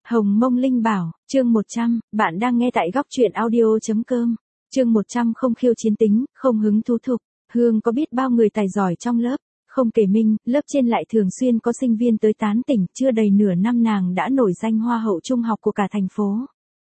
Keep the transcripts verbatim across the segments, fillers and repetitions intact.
Hồng Mông Linh Bảo, chương một trăm, bạn đang nghe tại góc truyện audio.com. Chương một trăm không khiêu chiến tính, không hứng thú thục. Hương có biết bao người tài giỏi trong lớp, không kể Minh, lớp trên lại thường xuyên có sinh viên tới tán tỉnh, chưa đầy nửa năm nàng đã nổi danh hoa hậu trung học của cả thành phố.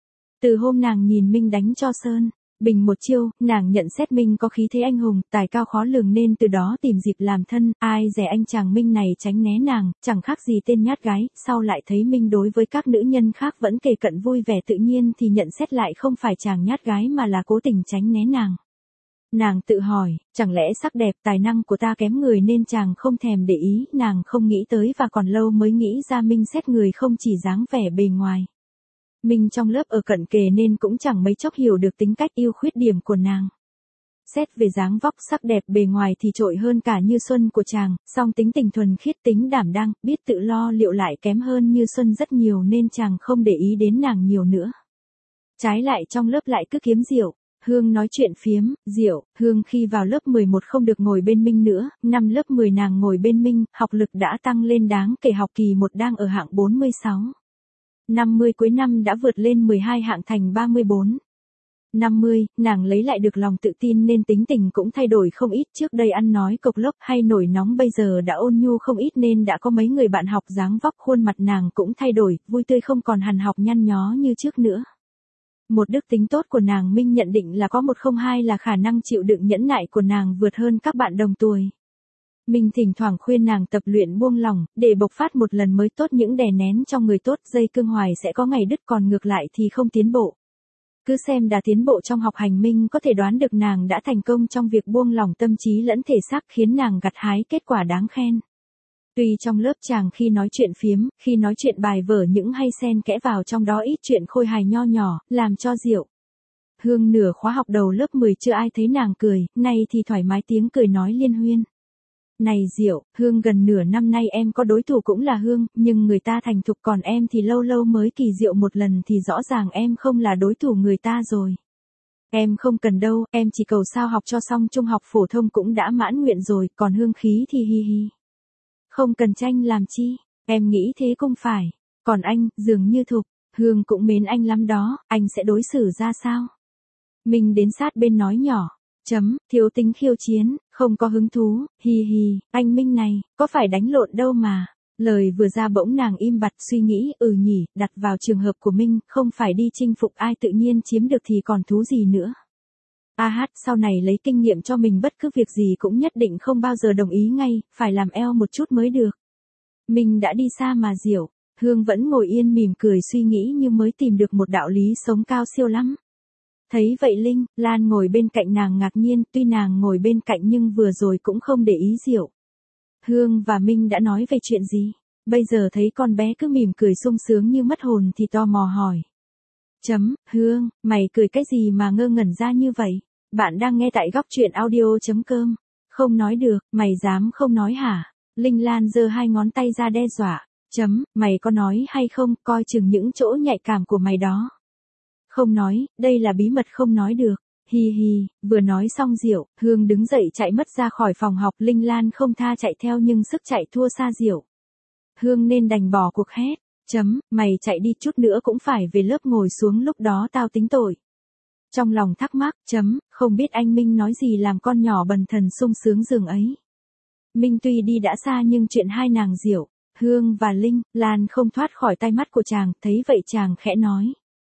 Từ hôm nàng nhìn Minh đánh cho Sơn Bình một chiêu, nàng nhận xét Minh có khí thế anh hùng, tài cao khó lường nên từ đó tìm dịp làm thân, ai dè anh chàng Minh này tránh né nàng, chẳng khác gì tên nhát gái, sau lại thấy Minh đối với các nữ nhân khác vẫn kề cận vui vẻ tự nhiên thì nhận xét lại không phải chàng nhát gái mà là cố tình tránh né nàng. Nàng tự hỏi, chẳng lẽ sắc đẹp tài năng của ta kém người nên chàng không thèm để ý, nàng không nghĩ tới và còn lâu mới nghĩ ra Minh xét người không chỉ dáng vẻ bề ngoài. Minh trong lớp ở cận kề nên cũng chẳng mấy chốc hiểu được tính cách ưu khuyết điểm của nàng. Xét về dáng vóc sắc đẹp bề ngoài thì trội hơn cả Như Xuân của chàng, song tính tình thuần khiết tính đảm đang, biết tự lo liệu lại kém hơn Như Xuân rất nhiều nên chàng không để ý đến nàng nhiều nữa. Trái lại trong lớp lại cứ kiếm Diệu, Hương nói chuyện phiếm, Diệu, Hương khi vào lớp mười một không được ngồi bên Minh nữa, năm lớp mười nàng ngồi bên Minh, học lực đã tăng lên đáng kể, học kỳ một đang ở hạng bốn mươi sáu. năm mươi cuối năm đã vượt lên mười hai hạng thành ba mươi bốn. năm mươi, nàng lấy lại được lòng tự tin nên tính tình cũng thay đổi không ít, trước đây ăn nói cộc lốc hay nổi nóng bây giờ đã ôn nhu không ít nên đã có mấy người bạn học dáng vóc khuôn mặt nàng cũng thay đổi, vui tươi không còn hằn học nhăn nhó như trước nữa. Một đức tính tốt của nàng Minh nhận định là có một không hai là khả năng chịu đựng nhẫn nại của nàng vượt hơn các bạn đồng tuổi. Minh thỉnh thoảng khuyên nàng tập luyện buông lỏng, để bộc phát một lần mới tốt, những đè nén trong người tốt dây cương hoài sẽ có ngày đứt, còn ngược lại thì không tiến bộ. Cứ xem đã tiến bộ trong học hành, Minh có thể đoán được nàng đã thành công trong việc buông lỏng tâm trí lẫn thể xác, khiến nàng gặt hái kết quả đáng khen. Tuy trong lớp chàng khi nói chuyện phiếm, khi nói chuyện bài vở những hay xen kẽ vào trong đó ít chuyện khôi hài nho nhỏ, làm cho Diệu. Hương nửa khóa học đầu lớp mười chưa ai thấy nàng cười, nay thì thoải mái tiếng cười nói liên huyên. Này Diệu, Hương gần nửa năm nay em có đối thủ cũng là Hương, nhưng người ta thành thục còn em thì lâu lâu mới kỳ Diệu một lần thì rõ ràng em không là đối thủ người ta rồi. Em không cần đâu, em chỉ cầu sao học cho xong trung học phổ thông cũng đã mãn nguyện rồi, còn Hương khí thì hi hi. Không cần tranh làm chi, em nghĩ thế cũng phải, còn anh, dường như Thục, Hương cũng mến anh lắm đó, anh sẽ đối xử ra sao? Mình đến sát bên nói nhỏ. Chấm, thiếu tính khiêu chiến, không có hứng thú, hi hi, anh Minh này, có phải đánh lộn đâu mà. Lời vừa ra bỗng nàng im bặt suy nghĩ, ừ nhỉ, đặt vào trường hợp của Minh, không phải đi chinh phục ai tự nhiên chiếm được thì còn thú gì nữa. A hát, sau này lấy kinh nghiệm cho mình bất cứ việc gì cũng nhất định không bao giờ đồng ý ngay, phải làm eo một chút mới được. Mình đã đi xa mà Diệu, Hương vẫn ngồi yên mỉm cười suy nghĩ như mới tìm được một đạo lý sống cao siêu lắm. Thấy vậy Linh, Lan ngồi bên cạnh nàng ngạc nhiên, tuy nàng ngồi bên cạnh nhưng vừa rồi cũng không để ý Diệu. Hương và Minh đã nói về chuyện gì? Bây giờ thấy con bé cứ mỉm cười sung sướng như mất hồn thì tò mò hỏi. Chấm, Hương, mày cười cái gì mà ngơ ngẩn ra như vậy? Bạn đang nghe tại góc truyện audio.com. Không nói được, mày dám không nói hả? Linh Lan giơ hai ngón tay ra đe dọa. Chấm, mày có nói hay không, coi chừng những chỗ nhạy cảm của mày đó. Không nói, đây là bí mật không nói được. Hi hi, vừa nói xong Diệu, Hương đứng dậy chạy mất ra khỏi phòng học, Linh Lan không tha chạy theo nhưng sức chạy thua xa Diệu. Hương nên đành bỏ cuộc hét. Chấm, mày chạy đi chút nữa cũng phải về lớp ngồi xuống, lúc đó tao tính tội. Trong lòng thắc mắc, chấm, không biết anh Minh nói gì làm con nhỏ bần thần sung sướng giường ấy. Minh tuy đi đã xa nhưng chuyện hai nàng Diệu, Hương và Linh, Lan không thoát khỏi tay mắt của chàng, thấy vậy chàng khẽ nói.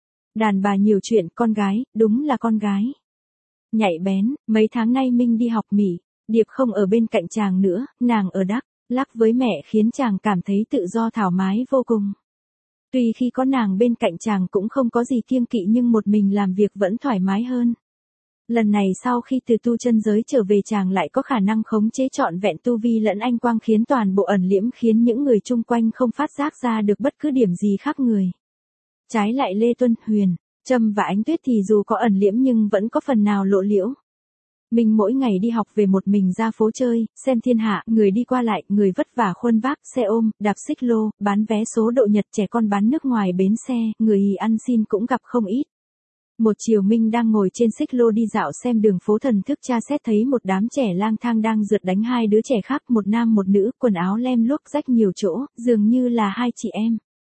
Đàn bà nhiều chuyện, con gái, đúng là con gái. Nhạy bén, mấy tháng nay Minh đi học Mỹ, Điệp không ở bên cạnh chàng nữa, nàng ở Đắk Lắk với mẹ khiến chàng cảm thấy tự do thoải mái vô cùng. Tuy khi có nàng bên cạnh chàng cũng không có gì kiêng kỵ nhưng một mình làm việc vẫn thoải mái hơn. Lần này sau khi từ tu chân giới trở về chàng lại có khả năng khống chế trọn vẹn tu vi lẫn anh quang khiến toàn bộ ẩn liễm khiến những người chung quanh không phát giác ra được bất cứ điểm gì khác người. Trái lại Lê Tuân, Huyền, Trâm và Ánh Tuyết thì dù có ẩn liễm nhưng vẫn có phần nào lộ liễu. Mình mỗi ngày đi học về một mình ra phố chơi, xem thiên hạ, người đi qua lại, người vất vả khuân vác, xe ôm, đạp xích lô, bán vé số độ Nhật, trẻ con bán nước ngoài bến xe, người ăn xin cũng gặp không ít. Một chiều Minh đang ngồi trên xích lô đi dạo xem đường phố thần thức tra xét thấy một đám trẻ lang thang đang rượt đánh hai đứa trẻ khác, một nam một nữ, quần áo lem luốc rách nhiều chỗ, dường như là hai chị em.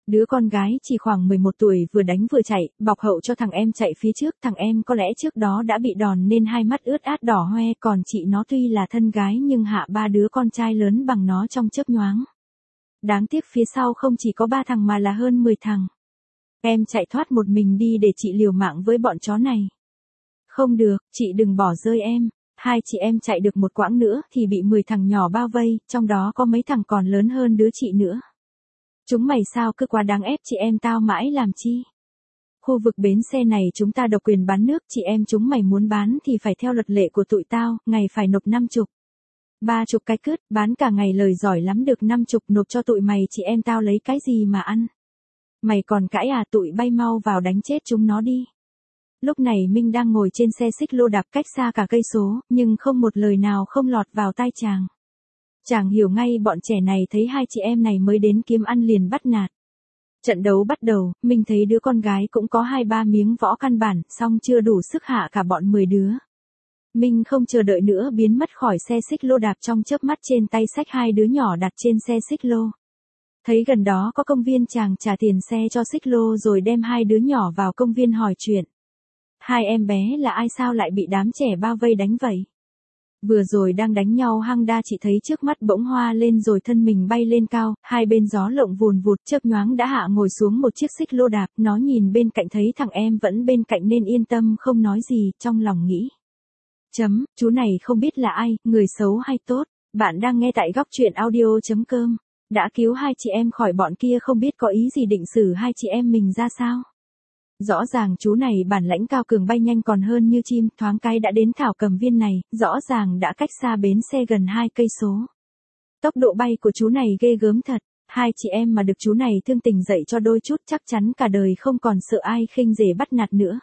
Đứa con gái chỉ khoảng mười một tuổi vừa đánh vừa chạy, bọc hậu cho thằng em chạy phía trước, thằng em có lẽ trước đó đã bị đòn nên hai mắt ướt át đỏ hoe, còn chị nó tuy là thân gái nhưng hạ ba đứa con trai lớn bằng nó trong chớp nhoáng. Đáng tiếc phía sau không chỉ có ba thằng mà là hơn mười thằng. Em chạy thoát một mình đi để chị liều mạng với bọn chó này. Không được, chị đừng bỏ rơi em. Hai chị em chạy được một quãng nữa thì bị mười thằng nhỏ bao vây, trong đó có mấy thằng còn lớn hơn đứa chị nữa. Chúng mày sao cứ quá đáng ép chị em tao mãi làm chi? Khu vực bến xe này chúng ta độc quyền bán nước, chị em chúng mày muốn bán thì phải theo luật lệ của tụi tao, ngày phải nộp năm chục. Ba chục cái cứt, bán cả ngày lời giỏi lắm được năm chục nộp cho tụi mày, chị em tao lấy cái gì mà ăn? Mày còn cãi à, tụi bay mau vào đánh chết chúng nó đi. Lúc này Minh đang ngồi trên xe xích lô đạp cách xa cả cây số, nhưng không một lời nào không lọt vào tai chàng. Chàng hiểu ngay bọn trẻ này thấy hai chị em này mới đến kiếm ăn liền bắt nạt. Trận đấu bắt đầu, Minh thấy đứa con gái cũng có hai ba miếng võ căn bản, song chưa đủ sức hạ cả bọn mười đứa. Minh không chờ đợi nữa biến mất khỏi xe xích lô đạp, trong chớp mắt trên tay xách hai đứa nhỏ đặt trên xe xích lô. Thấy gần đó có công viên, chàng trả tiền xe cho xích lô rồi đem hai đứa nhỏ vào công viên hỏi chuyện. Hai em bé là ai, sao lại bị đám trẻ bao vây đánh vậy? Vừa rồi đang đánh nhau hăng đa, chị thấy trước mắt bỗng hoa lên rồi thân mình bay lên cao, hai bên gió lộng vùn vụt, chớp nhoáng đã hạ ngồi xuống một chiếc xích lô đạp, nó nhìn bên cạnh thấy thằng em vẫn bên cạnh nên yên tâm không nói gì, trong lòng nghĩ. Chấm, chú này không biết là ai, người xấu hay tốt, bạn đang nghe tại góc truyện audio.com. Đã cứu hai chị em khỏi bọn kia không biết có ý gì định xử hai chị em mình ra sao. Rõ ràng chú này bản lãnh cao cường, bay nhanh còn hơn như chim, thoáng cái đã đến thảo cầm viên này, rõ ràng đã cách xa bến xe gần hai cây số. Tốc độ bay của chú này ghê gớm thật, hai chị em mà được chú này thương tình dạy cho đôi chút chắc chắn cả đời không còn sợ ai khinh rể bắt nạt nữa.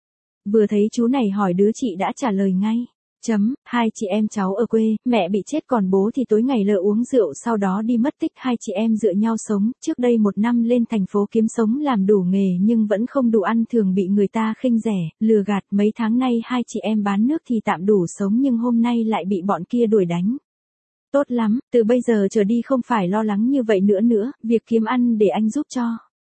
Vừa thấy chú này hỏi đứa chị đã trả lời ngay. Chấm, hai chị em cháu ở quê, mẹ bị chết còn bố thì tối ngày lợ uống rượu sau đó đi mất tích, hai chị em dựa nhau sống, trước đây một năm lên thành phố kiếm sống làm đủ nghề nhưng vẫn không đủ ăn, thường bị người ta khinh rẻ, lừa gạt, mấy tháng nay hai chị em bán nước thì tạm đủ sống nhưng hôm nay lại bị bọn kia đuổi đánh. Tốt lắm, từ bây giờ trở đi không phải lo lắng như vậy nữa nữa, việc kiếm ăn để anh giúp cho.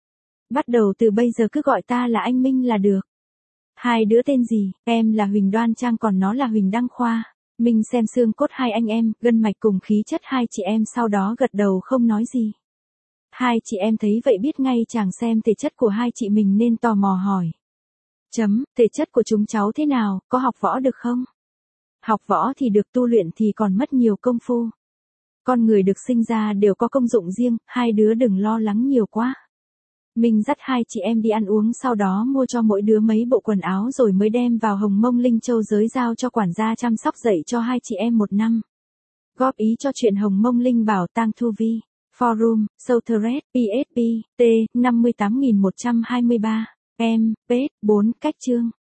Bắt đầu từ bây giờ cứ gọi ta là anh Minh là được. Hai đứa tên gì? Em là Huỳnh Đoan Trang còn nó là Huỳnh Đăng Khoa. Minh xem xương cốt hai anh em, gân mạch cùng khí chất hai chị em, sau đó gật đầu không nói gì. Hai chị em thấy vậy biết ngay chàng xem thể chất của hai chị mình nên tò mò hỏi. Chấm, thể chất của chúng cháu thế nào, có học võ được không? Học võ thì được, tu luyện thì còn mất nhiều công phu. Con người được sinh ra đều có công dụng riêng, hai đứa đừng lo lắng nhiều quá. Mình dắt hai chị em đi ăn uống, sau đó mua cho mỗi đứa mấy bộ quần áo rồi mới đem vào Hồng Mông Linh Châu giới giao cho quản gia chăm sóc dạy cho hai chị em một năm. Góp ý cho chuyện Hồng Mông Linh Bảo Tàng Thu Vi, Forum, Southred, pê ét pê, T, năm mươi tám nghìn một trăm hai mươi ba, M, P, bốn, cách chương.